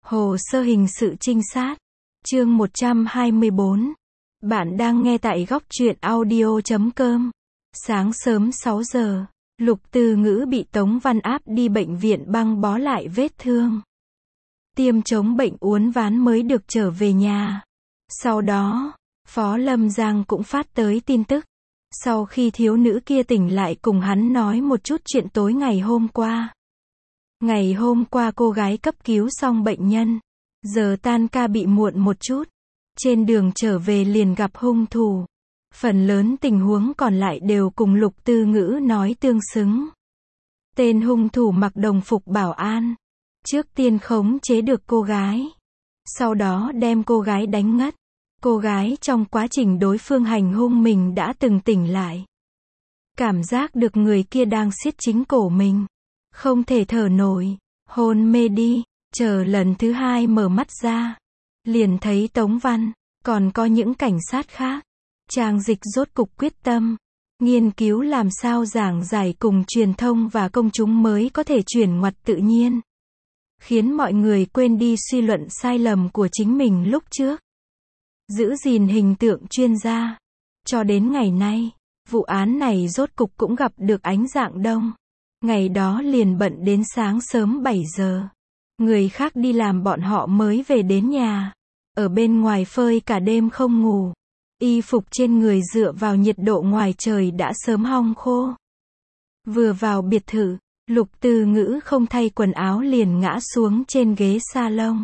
Hồ sơ hình sự trinh sát. Chương 124. Bạn đang nghe tại góc truyện audio.com. Sáng sớm 6 giờ, Lục Từ Ngữ bị Tống Văn áp đi bệnh viện băng bó lại vết thương. Tiêm chống bệnh uốn ván mới được trở về nhà. Sau đó, Phó Lâm Giang cũng phát tới tin tức. Sau khi thiếu nữ kia tỉnh lại cùng hắn nói một chút chuyện tối ngày hôm qua. Ngày hôm qua cô gái cấp cứu xong bệnh nhân. Giờ tan ca bị muộn một chút. Trên đường trở về liền gặp hung thủ. Phần lớn tình huống còn lại đều cùng Lục Từ Ngữ nói tương xứng. Tên hung thủ mặc đồng phục bảo an. Trước tiên khống chế được cô gái. Sau đó đem cô gái đánh ngất. Cô gái trong quá trình đối phương hành hung mình đã từng tỉnh lại. Cảm giác được người kia đang siết chính cổ mình. Không thể thở nổi. Hôn mê đi. Chờ lần thứ hai mở mắt ra. Liền thấy Tống Văn. Còn có những cảnh sát khác. Trang Dịch rốt cục quyết tâm. Nghiên cứu làm sao giảng giải cùng truyền thông và công chúng mới có thể chuyển ngoặt tự nhiên. Khiến mọi người quên đi suy luận sai lầm của chính mình lúc trước. Giữ gìn hình tượng chuyên gia. Cho đến ngày nay, vụ án này rốt cục cũng gặp được ánh rạng đông. Ngày đó liền bận đến sáng sớm 7 giờ. Người khác đi làm bọn họ mới về đến nhà. Ở bên ngoài phơi cả đêm không ngủ. Y phục trên người dựa vào nhiệt độ ngoài trời đã sớm hong khô. Vừa vào biệt thự, Lục Từ Ngữ không thay quần áo liền ngã xuống trên ghế salon.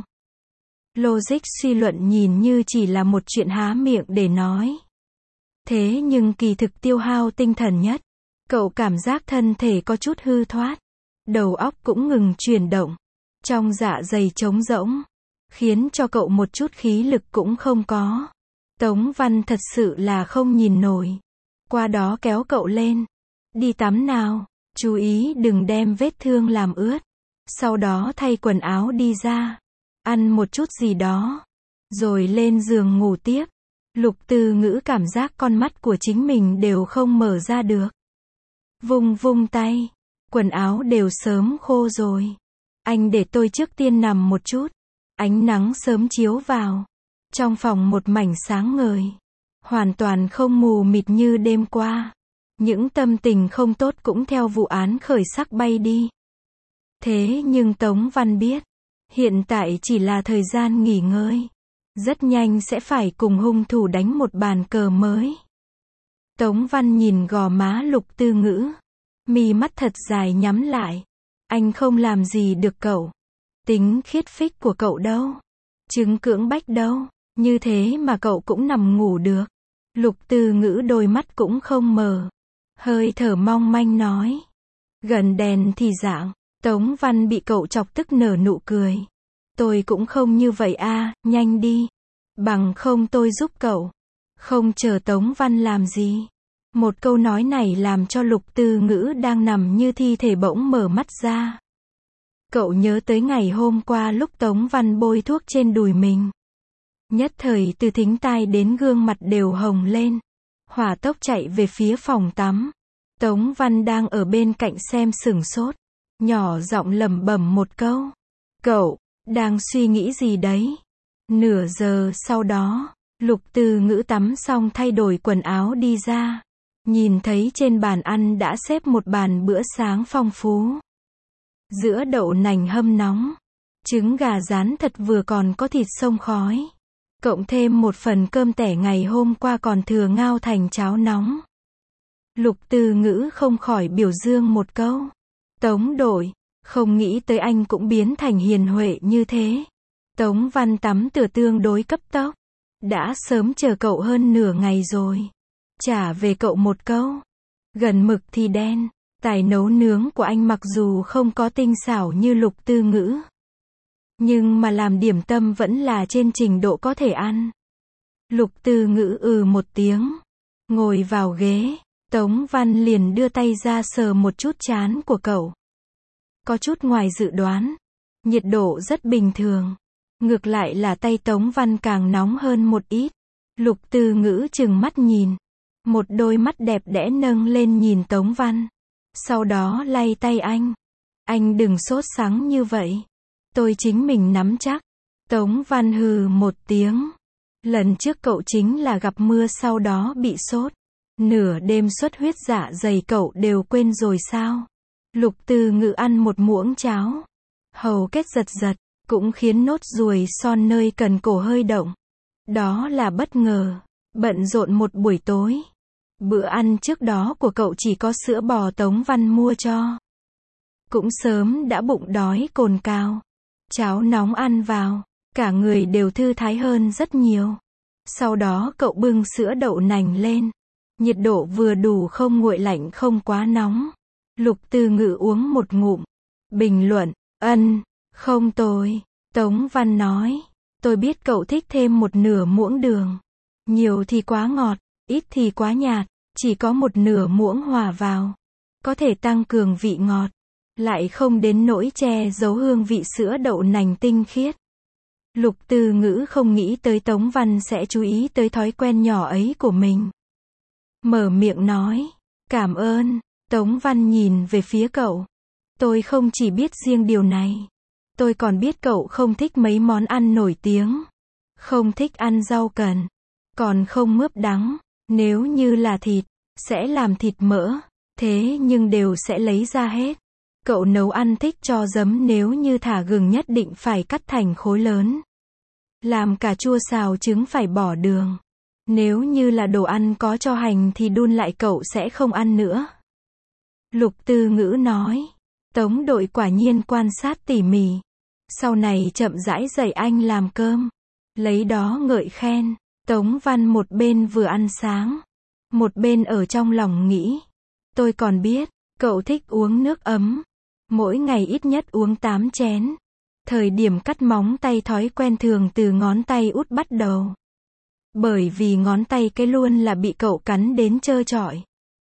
Logic suy luận nhìn như chỉ là một chuyện há miệng để nói. Thế nhưng kỳ thực tiêu hao tinh thần nhất. Cậu cảm giác thân thể có chút hư thoát. Đầu óc cũng ngừng chuyển động. Trong dạ dày trống rỗng. Khiến cho cậu một chút khí lực cũng không có. Tống Văn thật sự là không nhìn nổi. Qua đó kéo cậu lên. Đi tắm nào. Chú ý đừng đem vết thương làm ướt. Sau đó thay quần áo đi ra. Ăn một chút gì đó. Rồi lên giường ngủ tiếp. Lục Từ Ngữ cảm giác con mắt của chính mình đều không mở ra được. Vung vung tay. Quần áo đều sớm khô rồi. Anh để tôi trước tiên nằm một chút. Ánh nắng sớm chiếu vào. Trong phòng một mảnh sáng ngời. Hoàn toàn không mù mịt như đêm qua. Những tâm tình không tốt cũng theo vụ án khởi sắc bay đi. Thế nhưng Tống Văn biết. Hiện tại chỉ là thời gian nghỉ ngơi. Rất nhanh sẽ phải cùng hung thủ đánh một bàn cờ mới. Tống Văn nhìn gò má Lục Từ Ngữ. Mí mắt thật dài nhắm lại. Anh không làm gì được cậu. Tính khiết phích của cậu đâu. Chứng cưỡng bách đâu. Như thế mà cậu cũng nằm ngủ được. Lục Từ Ngữ đôi mắt cũng không mở. Hơi thở mong manh nói. Gần đèn thì dạng. Tống Văn bị cậu chọc tức nở nụ cười. Tôi cũng không như vậy à, nhanh đi. Bằng không tôi giúp cậu. Không chờ Tống Văn làm gì. Một câu nói này làm cho Lục Từ Ngữ đang nằm như thi thể bỗng mở mắt ra. Cậu nhớ tới ngày hôm qua lúc Tống Văn bôi thuốc trên đùi mình. Nhất thời từ thính tai đến gương mặt đều hồng lên. Hỏa tốc chạy về phía phòng tắm. Tống Văn đang ở bên cạnh xem sửng sốt. Nhỏ giọng lẩm bẩm một câu. Cậu, đang suy nghĩ gì đấy? Nửa giờ sau đó, Lục Từ Ngữ tắm xong thay đổi quần áo đi ra. Nhìn thấy trên bàn ăn đã xếp một bàn bữa sáng phong phú. Giữa đậu nành hâm nóng. Trứng gà rán thật vừa còn có thịt xông khói. Cộng thêm một phần cơm tẻ ngày hôm qua còn thừa ngao thành cháo nóng. Lục Từ Ngữ không khỏi biểu dương một câu. Tống đội, không nghĩ tới anh cũng biến thành hiền huệ như thế. Tống Văn tắm rửa tương đối cấp tốc. Đã sớm chờ cậu hơn nửa ngày rồi. Trả về cậu một câu. Gần mực thì đen. Tài nấu nướng của anh mặc dù không có tinh xảo như Lục Từ Ngữ. Nhưng mà làm điểm tâm vẫn là trên trình độ có thể ăn. Lục Từ Ngữ một tiếng. Ngồi vào ghế. Tống Văn liền đưa tay ra sờ một chút trán của cậu. Có chút ngoài dự đoán. Nhiệt độ rất bình thường. Ngược lại là tay Tống Văn càng nóng hơn một ít. Lục Từ Ngữ trừng mắt nhìn. Một đôi mắt đẹp đẽ nâng lên nhìn Tống Văn. Sau đó lay tay anh. Anh đừng sốt sắng như vậy. Tôi chính mình nắm chắc. Tống Văn hừ một tiếng. Lần trước cậu chính là gặp mưa sau đó bị sốt. Nửa đêm xuất huyết dạ dày cậu đều quên rồi sao? Lục Từ Ngữ ăn một muỗng cháo. Hầu kết giật giật, cũng khiến nốt ruồi son nơi cần cổ hơi động. Đó là bất ngờ. Bận rộn một buổi tối. Bữa ăn trước đó của cậu chỉ có sữa bò Tống Văn mua cho. Cũng sớm đã bụng đói cồn cào. Cháo nóng ăn vào, cả người đều thư thái hơn rất nhiều. Sau đó cậu bưng sữa đậu nành lên. Nhiệt độ vừa đủ, không nguội lạnh không quá nóng. Lục Từ Ngữ uống một ngụm. Bình luận, không tồi. Tống Văn nói, tôi biết cậu thích thêm một nửa muỗng đường. Nhiều thì quá ngọt, ít thì quá nhạt, chỉ có một nửa muỗng hòa vào. Có thể tăng cường vị ngọt, lại không đến nỗi che giấu hương vị sữa đậu nành tinh khiết. Lục Từ Ngữ không nghĩ tới Tống Văn sẽ chú ý tới thói quen nhỏ ấy của mình. Mở miệng nói, cảm ơn. Tống Văn nhìn về phía cậu. Tôi không chỉ biết riêng điều này. Tôi còn biết cậu không thích mấy món ăn nổi tiếng. Không thích ăn rau cần. Còn không mướp đắng. Nếu như là thịt, sẽ làm thịt mỡ. Thế nhưng đều sẽ lấy ra hết. Cậu nấu ăn thích cho giấm, nếu như thả gừng nhất định phải cắt thành khối lớn. Làm cà chua xào trứng phải bỏ đường. Nếu như là đồ ăn có cho hành thì đun lại cậu sẽ không ăn nữa. Lục Từ Ngữ nói. Tống đội quả nhiên quan sát tỉ mỉ. Sau này chậm rãi dạy anh làm cơm. Lấy đó ngợi khen. Tống Văn một bên vừa ăn sáng, một bên ở trong lòng nghĩ. Tôi còn biết, cậu thích uống nước ấm. Mỗi ngày ít nhất uống 8 chén. Thời điểm cắt móng tay thói quen thường từ ngón tay út bắt đầu. Bởi vì ngón tay cái luôn là bị cậu cắn đến trơ trọi.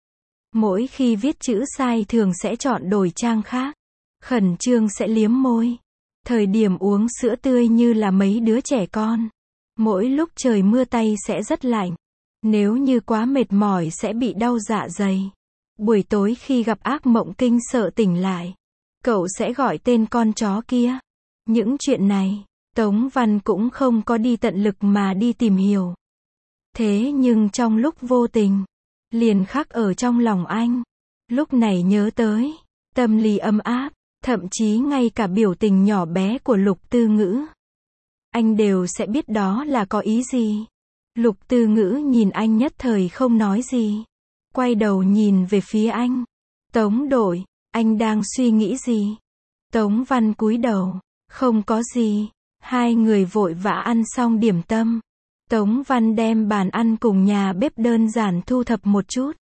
Mỗi khi viết chữ sai thường sẽ chọn đổi trang khác. Khẩn trương sẽ liếm môi. Thời điểm uống sữa tươi như là mấy đứa trẻ con. Mỗi lúc trời mưa tay sẽ rất lạnh. Nếu như quá mệt mỏi sẽ bị đau dạ dày. Buổi tối khi gặp ác mộng kinh sợ tỉnh lại, cậu sẽ gọi tên con chó kia. Những chuyện này, Tống Văn cũng không có đi tận lực mà đi tìm hiểu. Thế nhưng trong lúc vô tình, liền khắc ở trong lòng anh. Lúc này nhớ tới, tâm lý ấm áp, thậm chí ngay cả biểu tình nhỏ bé của Lục Từ Ngữ, anh đều sẽ biết đó là có ý gì. Lục Từ Ngữ nhìn anh nhất thời không nói gì. Quay đầu nhìn về phía anh. Tống đội, anh đang suy nghĩ gì? Tống Văn cúi đầu. Không có gì. Hai người vội vã ăn xong điểm tâm. Tống Văn đem bàn ăn cùng nhà bếp đơn giản thu thập một chút.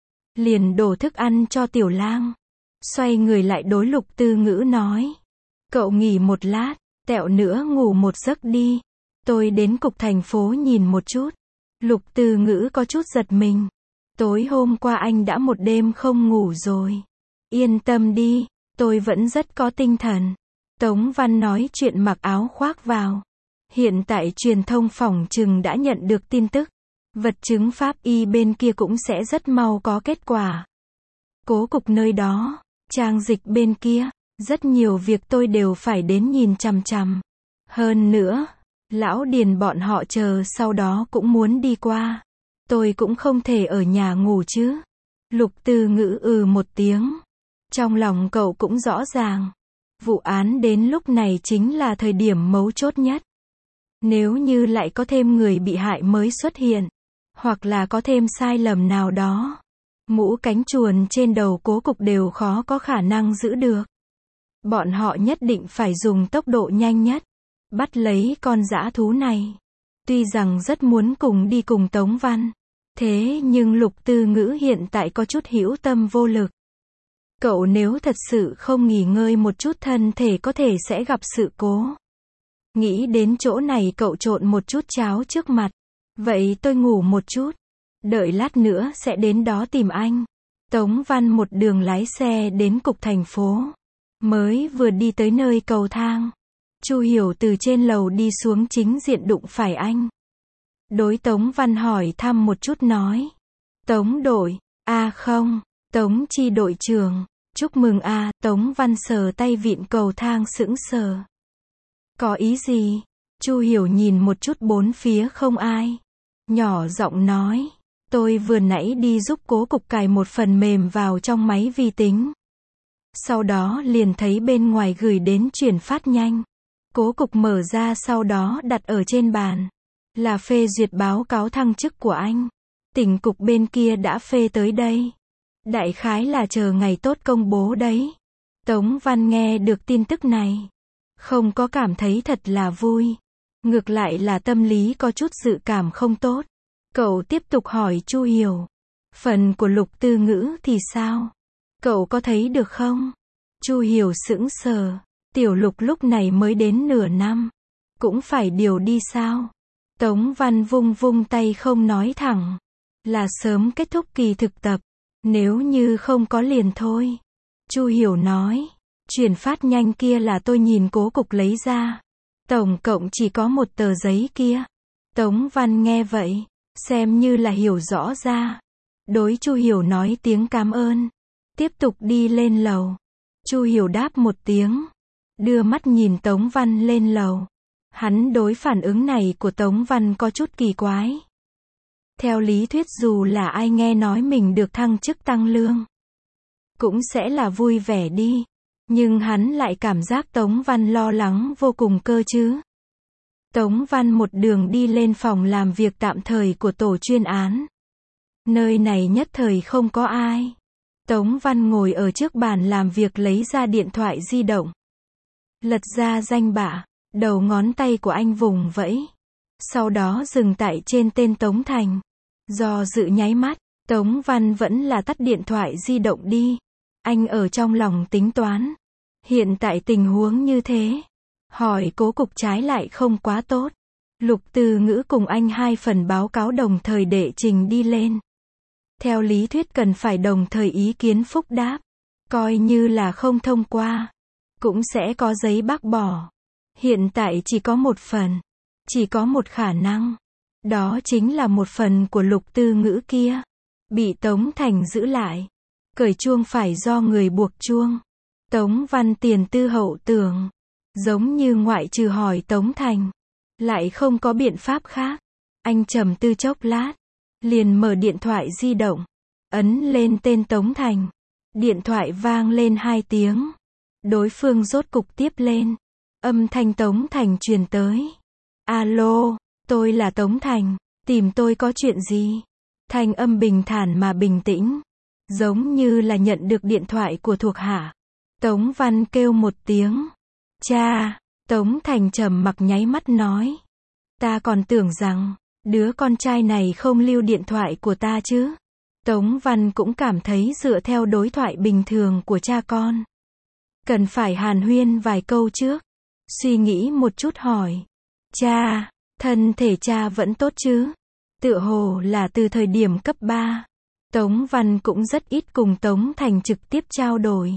Liền đổ thức ăn cho Tiểu Lang. Xoay người lại đối Lục Từ Ngữ nói. Cậu nghỉ một lát, tẹo nữa ngủ một giấc đi. Tôi đến cục thành phố nhìn một chút. Lục Từ Ngữ có chút giật mình. Tối hôm qua anh đã một đêm không ngủ rồi. Yên tâm đi, tôi vẫn rất có tinh thần. Tống Văn nói chuyện mặc áo khoác vào. Hiện tại truyền thông phỏng chừng đã nhận được tin tức. Vật chứng pháp y bên kia cũng sẽ rất mau có kết quả. Cố cục nơi đó, trang dịch bên kia, rất nhiều việc tôi đều phải đến nhìn chằm chằm. Hơn nữa, lão Điền bọn họ chờ sau đó cũng muốn đi qua. Tôi cũng không thể ở nhà ngủ chứ. Lục Từ Ngữ một tiếng. Trong lòng cậu cũng rõ ràng. Vụ án đến lúc này chính là thời điểm mấu chốt nhất. Nếu như lại có thêm người bị hại mới xuất hiện, hoặc là có thêm sai lầm nào đó, mũ cánh chuồn trên đầu Cố cục đều khó có khả năng giữ được. Bọn họ nhất định phải dùng tốc độ nhanh nhất, bắt lấy con dã thú này. Tuy rằng rất muốn cùng đi cùng Tống Văn, thế nhưng Lục Từ Ngữ hiện tại có chút hữu tâm vô lực. Cậu nếu thật sự không nghỉ ngơi một chút thân thể có thể sẽ gặp sự cố. Nghĩ đến chỗ này cậu trộn một chút cháo trước mặt. Vậy tôi ngủ một chút. Đợi lát nữa sẽ đến đó tìm anh. Tống Văn một đường lái xe đến cục thành phố. Mới vừa đi tới nơi cầu thang. Chu Hiểu từ trên lầu đi xuống chính diện đụng phải anh. Đối Tống Văn hỏi thăm một chút nói. Tống đội, không, Tống chi đội trưởng, chúc mừng Tống Văn sờ tay vịn cầu thang sững sờ. Có ý gì? Chu Hiểu nhìn một chút bốn phía không ai. Nhỏ giọng nói, tôi vừa nãy đi giúp Cố Cục cài một phần mềm vào trong máy vi tính. Sau đó liền thấy bên ngoài gửi đến chuyển phát nhanh. Cố Cục mở ra sau đó đặt ở trên bàn. Là phê duyệt báo cáo thăng chức của anh. Tỉnh cục bên kia đã phê tới đây. Đại khái là chờ ngày tốt công bố đấy. Tống Văn nghe được tin tức này. Không có cảm thấy thật là vui. Ngược lại là tâm lý có chút dự cảm không tốt. Cậu tiếp tục hỏi Chu Hiểu. Phần của Lục Tư Ngữ thì sao? Cậu có thấy được không? Chu Hiểu sững sờ. Tiểu Lục lúc này mới đến nửa năm. Cũng phải điều đi sao? Tống Văn vung vung tay không nói thẳng. Là sớm kết thúc kỳ thực tập. Nếu như không có liền thôi. Chu Hiểu nói. Chuyển phát nhanh kia là tôi nhìn Cố Cục lấy ra. Tổng cộng chỉ có một tờ giấy kia. Tống Văn nghe vậy. Xem như là hiểu rõ ra. Đối Chu Hiểu nói tiếng cảm ơn. Tiếp tục đi lên lầu. Chu Hiểu đáp một tiếng. Đưa mắt nhìn Tống Văn lên lầu. Hắn đối phản ứng này của Tống Văn có chút kỳ quái. Theo lý thuyết dù là ai nghe nói mình được thăng chức tăng lương, cũng sẽ là vui vẻ đi. Nhưng hắn lại cảm giác Tống Văn lo lắng vô cùng cơ chứ. Tống Văn một đường đi lên phòng làm việc tạm thời của tổ chuyên án. Nơi này nhất thời không có ai. Tống Văn ngồi ở trước bàn làm việc lấy ra điện thoại di động. Lật ra danh bạ, đầu ngón tay của anh vùng vẫy. Sau đó dừng tại trên tên Tống Thành. Do dự nháy mắt, Tống Văn vẫn là tắt điện thoại di động đi. Anh ở trong lòng tính toán. Hiện tại tình huống như thế. Hỏi Cố Cục trái lại không quá tốt. Lục Tư Ngữ cùng anh 2 phần báo cáo đồng thời đệ trình đi lên. Theo lý thuyết cần phải đồng thời ý kiến phúc đáp. Coi như là không thông qua. Cũng sẽ có giấy bác bỏ. Hiện tại chỉ có một phần. Chỉ có một khả năng. Đó chính là một phần của Lục Tư Ngữ kia. Bị Tống Thành giữ lại. Cởi chuông phải do người buộc chuông. Tống Văn tiền tư hậu tưởng. Giống như ngoại trừ hỏi Tống Thành. Lại không có biện pháp khác. Anh trầm tư chốc lát. Liền mở điện thoại di động. Ấn lên tên Tống Thành. Điện thoại vang lên 2 tiếng. Đối phương rốt cục tiếp lên. Âm thanh Tống Thành truyền tới. Alo, tôi là Tống Thành. Tìm tôi có chuyện gì? Thanh âm bình thản mà bình tĩnh. Giống như là nhận được điện thoại của thuộc hạ. Tống Văn kêu một tiếng. Cha, Tống Thành trầm mặc nháy mắt nói. Ta còn tưởng rằng, đứa con trai này không lưu điện thoại của ta chứ. Tống Văn cũng cảm thấy dựa theo đối thoại bình thường của cha con. Cần phải hàn huyên vài câu trước. Suy nghĩ một chút hỏi. Cha, thân thể cha vẫn tốt chứ? Tựa hồ là từ thời điểm cấp 3. Tống Văn cũng rất ít cùng Tống Thành trực tiếp trao đổi.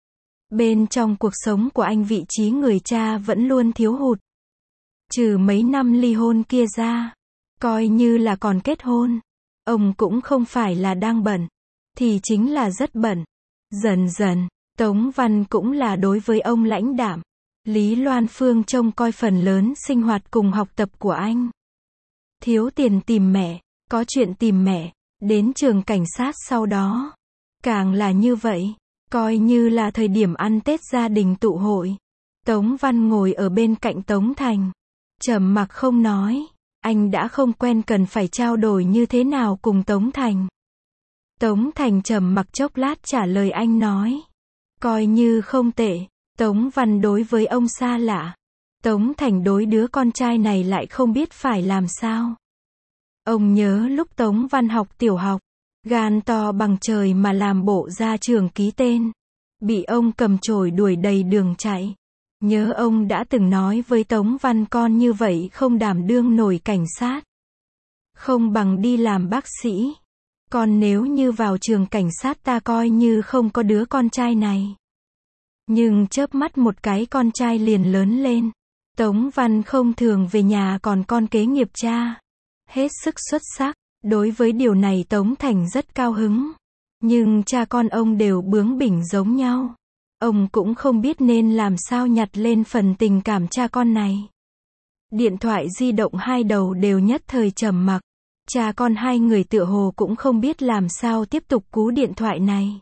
Bên trong cuộc sống của anh vị trí người cha vẫn luôn thiếu hụt. Trừ mấy năm ly hôn kia ra. Coi như là còn kết hôn. Ông cũng không phải là đang bận. Thì chính là rất bận. Dần dần, Tống Văn cũng là đối với ông lãnh đạm. Lý Loan Phương trông coi phần lớn sinh hoạt cùng học tập của anh. Thiếu tiền tìm mẹ, có chuyện tìm mẹ, đến trường cảnh sát sau đó. Càng là như vậy, coi như là thời điểm ăn Tết gia đình tụ hội. Tống Văn ngồi ở bên cạnh Tống Thành. Trầm mặc không nói, anh đã không quen cần phải trao đổi như thế nào cùng Tống Thành. Tống Thành trầm mặc chốc lát trả lời anh nói. Coi như không tệ. Tống Văn đối với ông xa lạ. Tống Thành đối đứa con trai này lại không biết phải làm sao. Ông nhớ lúc Tống Văn học tiểu học, gan to bằng trời mà làm bộ ra trường ký tên. Bị ông cầm chổi đuổi đầy đường chạy. Nhớ ông đã từng nói với Tống Văn con như vậy không đảm đương nổi cảnh sát. Không bằng đi làm bác sĩ. Còn nếu như vào trường cảnh sát ta coi như không có đứa con trai này. Nhưng chớp mắt một cái con trai liền lớn lên. Tống Văn không thường về nhà còn con kế nghiệp cha. Hết sức xuất sắc. Đối với điều này Tống Thành rất cao hứng. Nhưng cha con ông đều bướng bỉnh giống nhau. Ông cũng không biết nên làm sao nhặt lên phần tình cảm cha con này. Điện thoại di động hai đầu đều nhất thời trầm mặc. Cha con hai người tựa hồ cũng không biết làm sao tiếp tục cú điện thoại này.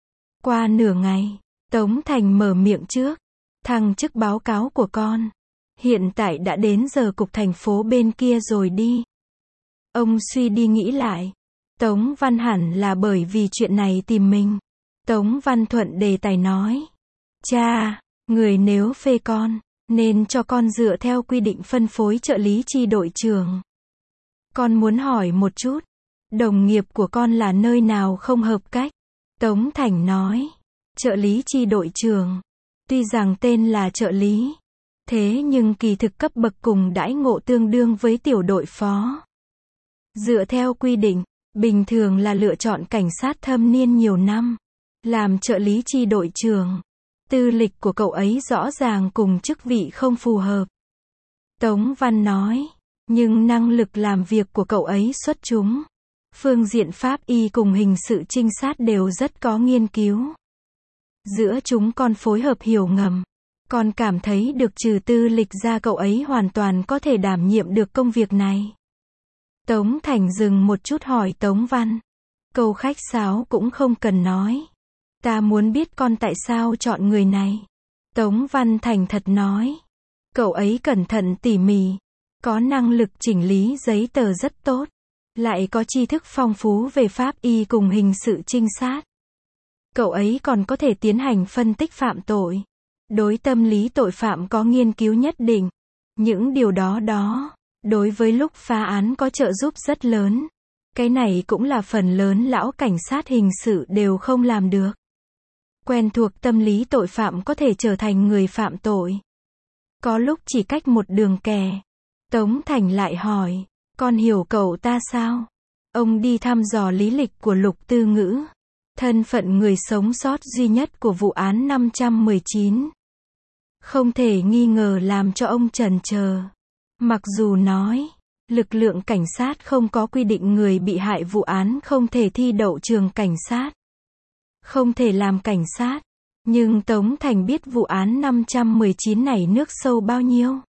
Qua nửa ngày, Tống Thành mở miệng trước. Thăng chức báo cáo của con. Hiện tại đã đến giờ cục thành phố bên kia rồi đi. Ông suy đi nghĩ lại. Tống Văn hẳn là bởi vì chuyện này tìm mình. Tống Văn thuận đề tài nói. Cha, người nếu phê con, nên cho con dựa theo quy định phân phối trợ lý chi đội trưởng. Con muốn hỏi một chút, đồng nghiệp của con là nơi nào không hợp cách? Tống Thành nói. Trợ lý chi đội trưởng. Tuy rằng tên là trợ lý, thế nhưng kỳ thực cấp bậc cùng đãi ngộ tương đương với tiểu đội phó. Dựa theo quy định, bình thường là lựa chọn cảnh sát thâm niên nhiều năm, làm trợ lý chi đội trưởng. Tư lịch của cậu ấy rõ ràng cùng chức vị không phù hợp. Tống Văn nói, nhưng năng lực làm việc của cậu ấy xuất chúng. Phương diện pháp y cùng hình sự trinh sát đều rất có nghiên cứu. Giữa chúng con phối hợp hiểu ngầm. Con cảm thấy được trừ tư lịch ra cậu ấy hoàn toàn có thể đảm nhiệm được công việc này. Tống Thành dừng một chút hỏi Tống Văn. Câu khách sáo cũng không cần nói. Ta muốn biết con tại sao chọn người này. Tống Văn thành thật nói. Cậu ấy cẩn thận tỉ mỉ. Có năng lực chỉnh lý giấy tờ rất tốt. Lại có tri thức phong phú về pháp y cùng hình sự trinh sát. Cậu ấy còn có thể tiến hành phân tích phạm tội. Đối tâm lý tội phạm có nghiên cứu nhất định. Những điều đó đối với lúc phá án có trợ giúp rất lớn. Cái này cũng là phần lớn lão cảnh sát hình sự đều không làm được. Quen thuộc tâm lý tội phạm có thể trở thành người phạm tội. Có lúc chỉ cách một đường kè. Tống Thành lại hỏi, con hiểu cậu ta sao? Ông đi thăm dò lý lịch của Lục Tư Ngữ. Thân phận người sống sót duy nhất của vụ án 519. Không thể nghi ngờ làm cho ông chần chờ. Mặc dù nói, lực lượng cảnh sát không có quy định người bị hại vụ án không thể thi đậu trường cảnh sát. Không thể làm cảnh sát. Nhưng Tống Thành biết vụ án 519 này nước sâu bao nhiêu.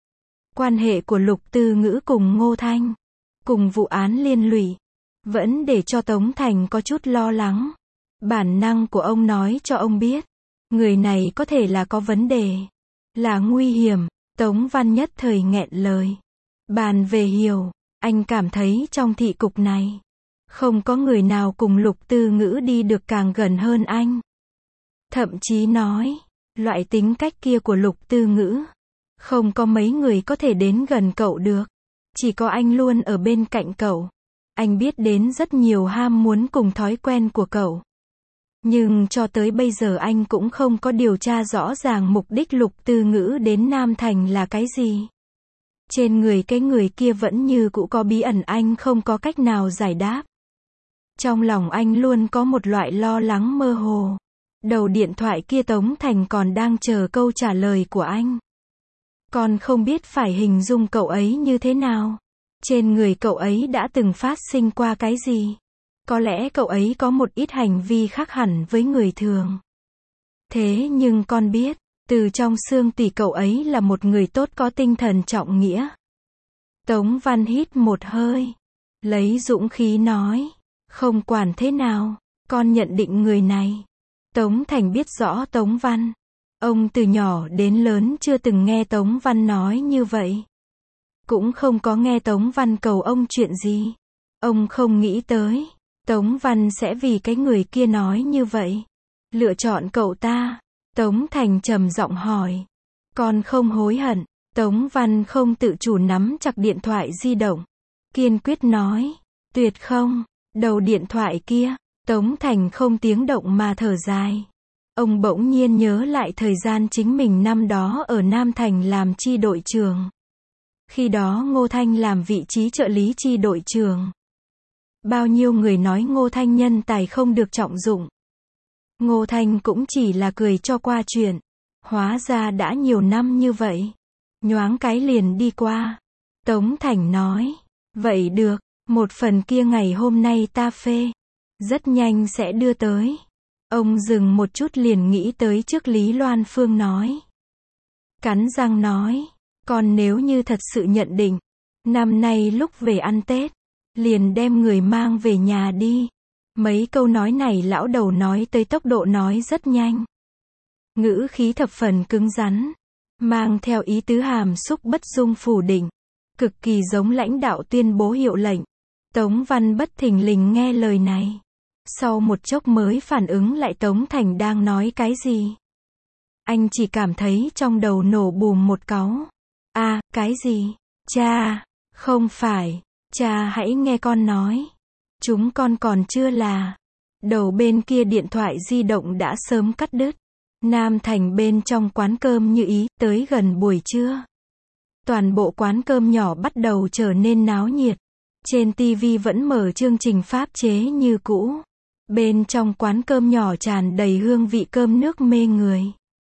Quan hệ của Lục Tư Ngữ cùng Ngô Thanh, cùng vụ án liên lụy, vẫn để cho Tống Thành có chút lo lắng. Bản năng của ông nói cho ông biết, người này có thể là có vấn đề, là nguy hiểm. Tống Văn nhất thời nghẹn lời. Bàn về hiểu, anh cảm thấy trong thị cục này, không có người nào cùng Lục Tư Ngữ đi được càng gần hơn anh. Thậm chí nói, loại tính cách kia của Lục Tư Ngữ, không có mấy người có thể đến gần cậu được. Chỉ có anh luôn ở bên cạnh cậu. Anh biết đến rất nhiều ham muốn cùng thói quen của cậu. Nhưng cho tới bây giờ anh cũng không có điều tra rõ ràng mục đích Lục Tư Ngữ đến Nam Thành là cái gì. Trên người cái người kia vẫn như cũ có bí ẩn anh không có cách nào giải đáp. Trong lòng anh luôn có một loại lo lắng mơ hồ. Đầu điện thoại kia Tống Thành còn đang chờ câu trả lời của anh. Còn không biết phải hình dung cậu ấy như thế nào. Trên người cậu ấy đã từng phát sinh qua cái gì. Có lẽ cậu ấy có một ít hành vi khác hẳn với người thường. Thế nhưng con biết, từ trong xương tủy cậu ấy là một người tốt có tinh thần trọng nghĩa. Tống Văn hít một hơi, lấy dũng khí nói, không quản thế nào, con nhận định người này. Tống Thành biết rõ Tống Văn. Ông từ nhỏ đến lớn chưa từng nghe Tống Văn nói như vậy. Cũng không có nghe Tống Văn cầu ông chuyện gì. Ông không nghĩ tới, Tống Văn sẽ vì cái người kia nói như vậy. Lựa chọn cậu ta. Tống Thành trầm giọng hỏi. Con không hối hận. Tống Văn không tự chủ nắm chặt điện thoại di động. Kiên quyết nói. Tuyệt không. Đầu điện thoại kia. Tống Thành không tiếng động mà thở dài. Ông bỗng nhiên nhớ lại thời gian chính mình năm đó ở Nam Thành làm chi đội trưởng. Khi đó Ngô Thanh làm vị trí trợ lý chi đội trưởng. Bao nhiêu người nói Ngô Thanh nhân tài không được trọng dụng. Ngô Thanh cũng chỉ là cười cho qua chuyện. Hóa ra đã nhiều năm như vậy. Nhoáng cái liền đi qua. Tống Thành nói. Vậy được, một phần kia ngày hôm nay ta phê. Rất nhanh sẽ đưa tới. Ông dừng một chút liền nghĩ tới trước Lý Loan Phương nói. Cắn răng nói. Còn nếu như thật sự nhận định, năm nay lúc về ăn Tết, liền đem người mang về nhà đi. Mấy câu nói này lão đầu nói tới tốc độ nói rất nhanh. Ngữ khí thập phần cứng rắn, mang theo ý tứ hàm xúc bất dung phủ định, cực kỳ giống lãnh đạo tuyên bố hiệu lệnh. Tống Văn bất thình lình nghe lời này. Sau một chốc mới phản ứng lại Tống Thành đang nói cái gì. Anh chỉ cảm thấy trong đầu nổ bùm một cáu. À, cái gì? Cha, không phải, cha hãy nghe con nói. Chúng con còn chưa là. Đầu bên kia điện thoại di động đã sớm cắt đứt. Nam Thành bên trong quán cơm như ý, tới gần buổi trưa. Toàn bộ quán cơm nhỏ bắt đầu trở nên náo nhiệt. Trên TV vẫn mở chương trình pháp chế như cũ. Bên trong quán cơm nhỏ tràn đầy hương vị cơm nước mê người.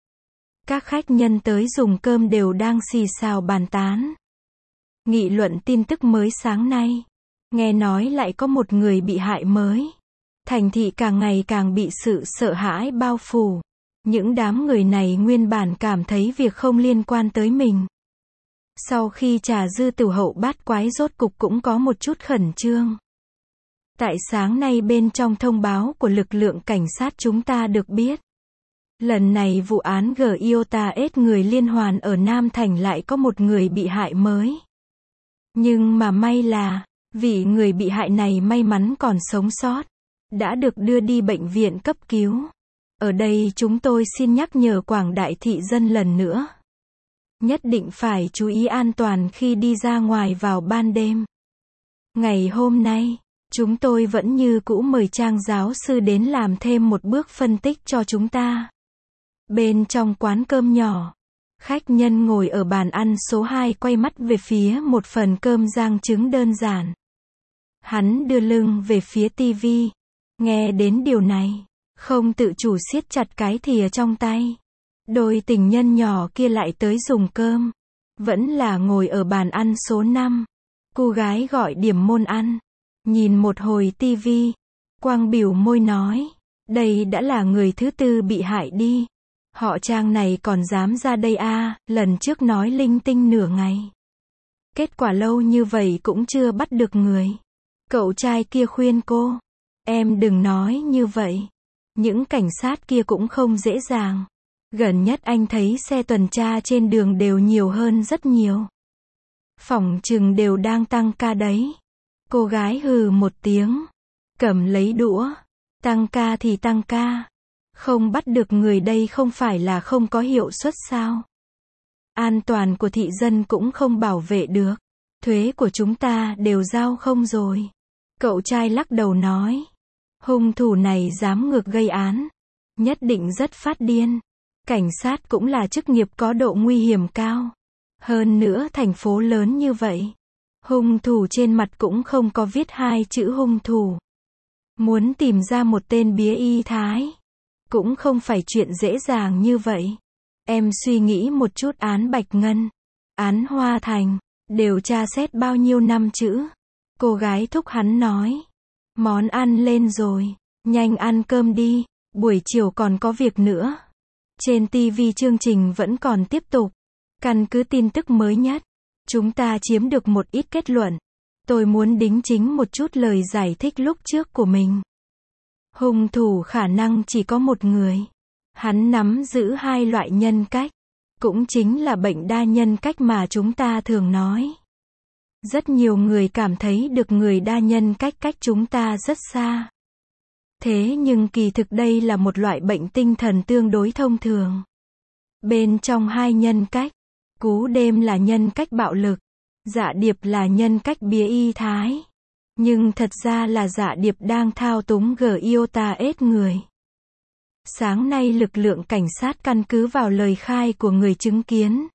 Các khách nhân tới dùng cơm đều đang xì xào bàn tán. Nghị luận tin tức mới sáng nay. Nghe nói lại có một người bị hại mới. Thành thị càng ngày càng bị sự sợ hãi bao phủ. Những đám người này nguyên bản cảm thấy việc không liên quan tới mình. Sau khi trà dư tử hậu bát quái rốt cục cũng có một chút khẩn trương. Tại sáng nay bên trong thông báo của lực lượng cảnh sát chúng ta được biết. Lần này vụ án Giota S người liên hoàn ở Nam Thành lại có một người bị hại mới. Nhưng mà may là, vì người bị hại này may mắn còn sống sót. Đã được đưa đi bệnh viện cấp cứu. Ở đây chúng tôi xin nhắc nhở quảng đại thị dân lần nữa. Nhất định phải chú ý an toàn khi đi ra ngoài vào ban đêm. Ngày hôm nay, chúng tôi vẫn như cũ mời Trang giáo sư đến làm thêm một bước phân tích cho chúng ta. Bên trong quán cơm nhỏ, khách nhân ngồi ở bàn ăn số 2 quay mắt về phía một phần cơm rang trứng đơn giản. Hắn đưa lưng về phía TV. Nghe đến điều này, không tự chủ siết chặt cái thìa trong tay. Đôi tình nhân nhỏ kia lại tới dùng cơm. Vẫn là ngồi ở bàn ăn số 5. Cô gái gọi điểm môn ăn. Nhìn một hồi TV. Quang biểu môi nói. Đây đã là người thứ tư bị hại đi. Họ Trang này còn dám ra đây à, lần trước nói linh tinh nửa ngày. Kết quả lâu như vậy cũng chưa bắt được người. Cậu trai kia khuyên cô. Em đừng nói như vậy. Những cảnh sát kia cũng không dễ dàng. Gần nhất anh thấy xe tuần tra trên đường đều nhiều hơn rất nhiều. Phỏng chừng đều đang tăng ca đấy. Cô gái hừ một tiếng. Cầm lấy đũa. Tăng ca thì tăng ca. Không bắt được người đây không phải là không có hiệu suất sao? An toàn của thị dân cũng không bảo vệ được. Thuế của chúng ta đều giao không rồi. Cậu trai lắc đầu nói. Hung thủ này dám ngược gây án. Nhất định rất phát điên. Cảnh sát cũng là chức nghiệp có độ nguy hiểm cao. Hơn nữa thành phố lớn như vậy. Hung thủ trên mặt cũng không có viết 2 chữ hung thủ. Muốn tìm ra một tên bía y thái. Cũng không phải chuyện dễ dàng như vậy. Em suy nghĩ một chút án Bạch Ngân. Án Hoa Thành. Đều tra xét bao nhiêu năm chữ. Cô gái thúc hắn nói. Món ăn lên rồi. Nhanh ăn cơm đi. Buổi chiều còn có việc nữa. Trên TV chương trình vẫn còn tiếp tục. Căn cứ tin tức mới nhất. Chúng ta chiếm được một ít kết luận. Tôi muốn đính chính một chút lời giải thích lúc trước của mình. Hung thủ khả năng chỉ có một người. Hắn nắm giữ 2 loại nhân cách. Cũng chính là bệnh đa nhân cách mà chúng ta thường nói. Rất nhiều người cảm thấy được người đa nhân cách cách chúng ta rất xa. Thế nhưng kỳ thực đây là một loại bệnh tinh thần tương đối thông thường. Bên trong 2 nhân cách, Cú Đêm là nhân cách bạo lực, Dạ Điệp là nhân cách bía y thái. Nhưng thật ra là Dạ Điệp đang thao túng Giota S người. Sáng nay lực lượng cảnh sát căn cứ vào lời khai của người chứng kiến.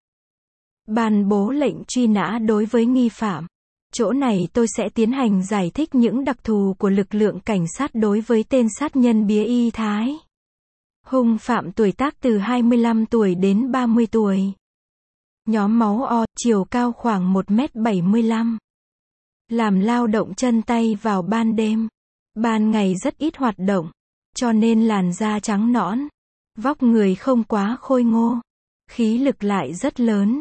Ban bố lệnh truy nã đối với nghi phạm. Chỗ này tôi sẽ tiến hành giải thích những đặc thù của lực lượng cảnh sát đối với tên sát nhân bía y thái. Hung phạm tuổi tác từ 25 tuổi đến 30 tuổi. Nhóm máu O, chiều cao khoảng 1m75. Làm lao động chân tay vào ban đêm. Ban ngày rất ít hoạt động, cho nên làn da trắng nõn. Vóc người không quá khôi ngô. Khí lực lại rất lớn.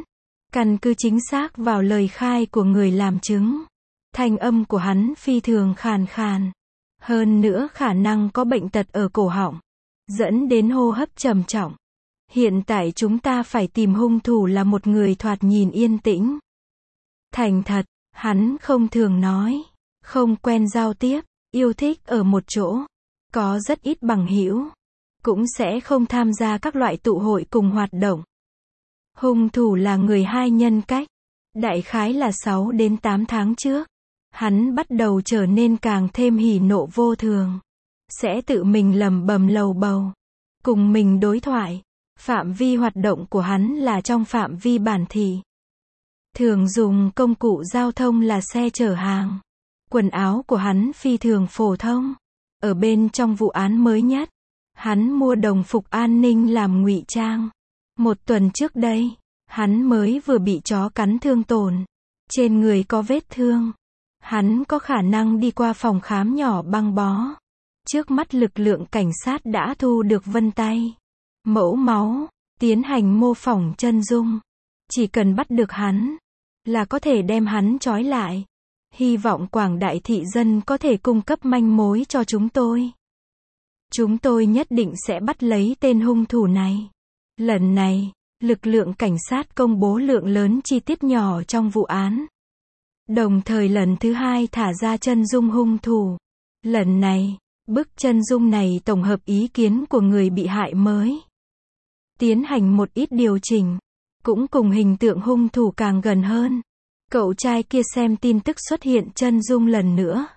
Căn cứ chính xác vào lời khai của người làm chứng, thanh âm của hắn phi thường khàn khàn. Hơn nữa khả năng có bệnh tật ở cổ họng, dẫn đến hô hấp trầm trọng. Hiện tại chúng ta phải tìm hung thủ là một người thoạt nhìn yên tĩnh, thành thật, hắn không thường nói, không quen giao tiếp, yêu thích ở một chỗ, có rất ít bằng hữu, cũng sẽ không tham gia các loại tụ hội cùng hoạt động. Hung thủ là người hai nhân cách. Đại khái là 6 đến 8 tháng trước, hắn bắt đầu trở nên càng thêm hỉ nộ vô thường. Sẽ tự mình lẩm bẩm lầu bầu, cùng mình đối thoại. Phạm vi hoạt động của hắn là trong phạm vi bản thị. Thường dùng công cụ giao thông là xe chở hàng. Quần áo của hắn phi thường phổ thông. Ở bên trong vụ án mới nhất, hắn mua đồng phục an ninh làm ngụy trang. 1 tuần trước đây, hắn mới vừa bị chó cắn thương tổn. Trên người có vết thương. Hắn có khả năng đi qua phòng khám nhỏ băng bó. Trước mắt lực lượng cảnh sát đã thu được vân tay, mẫu máu, tiến hành mô phỏng chân dung. Chỉ cần bắt được hắn, là có thể đem hắn trói lại. Hy vọng quảng đại thị dân có thể cung cấp manh mối cho chúng tôi. Chúng tôi nhất định sẽ bắt lấy tên hung thủ này. Lần này, lực lượng cảnh sát công bố lượng lớn chi tiết nhỏ trong vụ án. Đồng thời lần thứ 2 thả ra chân dung hung thủ. Lần này, bức chân dung này tổng hợp ý kiến của người bị hại mới. Tiến hành một ít điều chỉnh, cũng cùng hình tượng hung thủ càng gần hơn. Cậu trai kia xem tin tức xuất hiện chân dung lần nữa.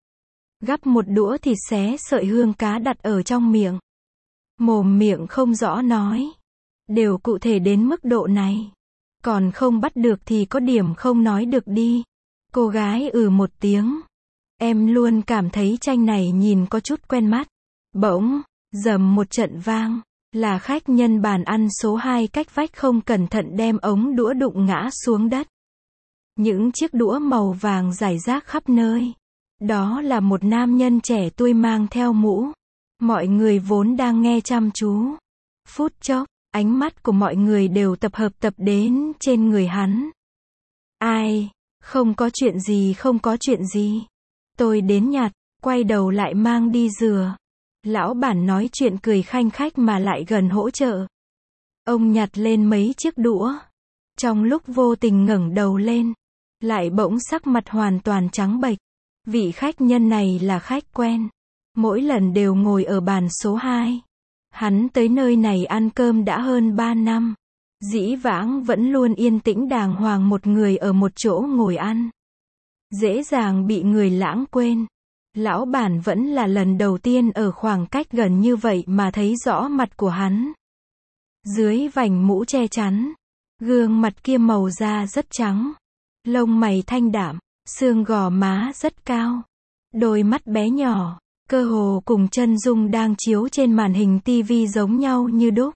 Gắp một đũa thịt xé sợi hương cá đặt ở trong miệng. Mồm miệng không rõ nói. Đều cụ thể đến mức độ này. Còn không bắt được thì có điểm không nói được đi. Cô gái một tiếng. Em luôn cảm thấy tranh này nhìn có chút quen mắt. Bỗng, rầm một trận vang. Là khách nhân bàn ăn số 2 cách vách không cẩn thận đem ống đũa đụng ngã xuống đất. Những chiếc đũa màu vàng rải rác khắp nơi. Đó là một nam nhân trẻ tuổi mang theo mũ. Mọi người vốn đang nghe chăm chú. Phút chốc, ánh mắt của mọi người đều tập đến trên người hắn. Ai? Không có chuyện gì, không có chuyện gì. Tôi đến nhặt, quay đầu lại mang đi rửa. Lão bản nói chuyện cười khanh khách mà lại gần hỗ trợ. Ông nhặt lên mấy chiếc đũa. Trong lúc vô tình ngẩng đầu lên, lại bỗng sắc mặt hoàn toàn trắng bệch. Vị khách nhân này là khách quen. Mỗi lần đều ngồi ở bàn số 2. Hắn tới nơi này ăn cơm đã hơn 3 năm. Dĩ vãng vẫn luôn yên tĩnh đàng hoàng một người ở một chỗ ngồi ăn. Dễ dàng bị người lãng quên. Lão bản vẫn là lần đầu tiên ở khoảng cách gần như vậy mà thấy rõ mặt của hắn. Dưới vành mũ che chắn, gương mặt kia màu da rất trắng. Lông mày thanh đạm, xương gò má rất cao. Đôi mắt bé nhỏ, cơ hồ cùng chân dung đang chiếu trên màn hình tivi giống nhau như đúc.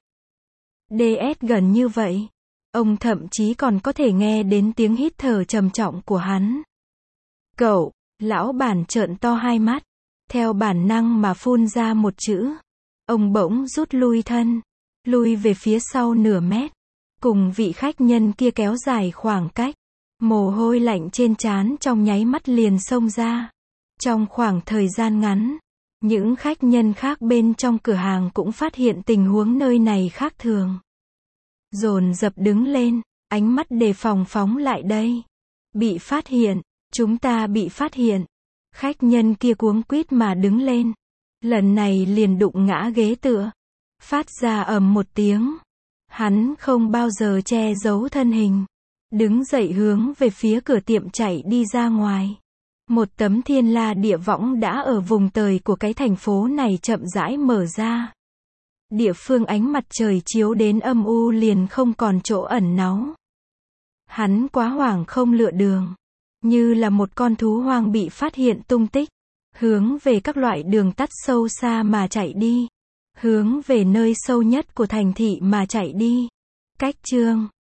DS gần như vậy. Ông thậm chí còn có thể nghe đến tiếng hít thở trầm trọng của hắn. Cậu, lão bản trợn to hai mắt. Theo bản năng mà phun ra một chữ. Ông bỗng rút lui thân. Lui về phía sau nửa mét. Cùng vị khách nhân kia kéo dài khoảng cách. Mồ hôi lạnh trên trán trong nháy mắt liền xông ra. Trong khoảng thời gian ngắn, những khách nhân khác bên trong cửa hàng cũng phát hiện tình huống nơi này khác thường. Dồn dập đứng lên, ánh mắt đề phòng phóng lại đây. Bị phát hiện, chúng ta bị phát hiện. Khách nhân kia cuống quýt mà đứng lên. Lần này liền đụng ngã ghế tựa. Phát ra ầm một tiếng. Hắn không bao giờ che giấu thân hình. Đứng dậy hướng về phía cửa tiệm chạy đi ra ngoài. Một tấm thiên la địa võng đã ở vùng tời của cái thành phố này chậm rãi mở ra. Địa phương ánh mặt trời chiếu đến âm u liền không còn chỗ ẩn náu. Hắn quá hoảng không lựa đường. Như là một con thú hoang bị phát hiện tung tích. Hướng về các loại đường tắt sâu xa mà chạy đi. Hướng về nơi sâu nhất của thành thị mà chạy đi. Cách chương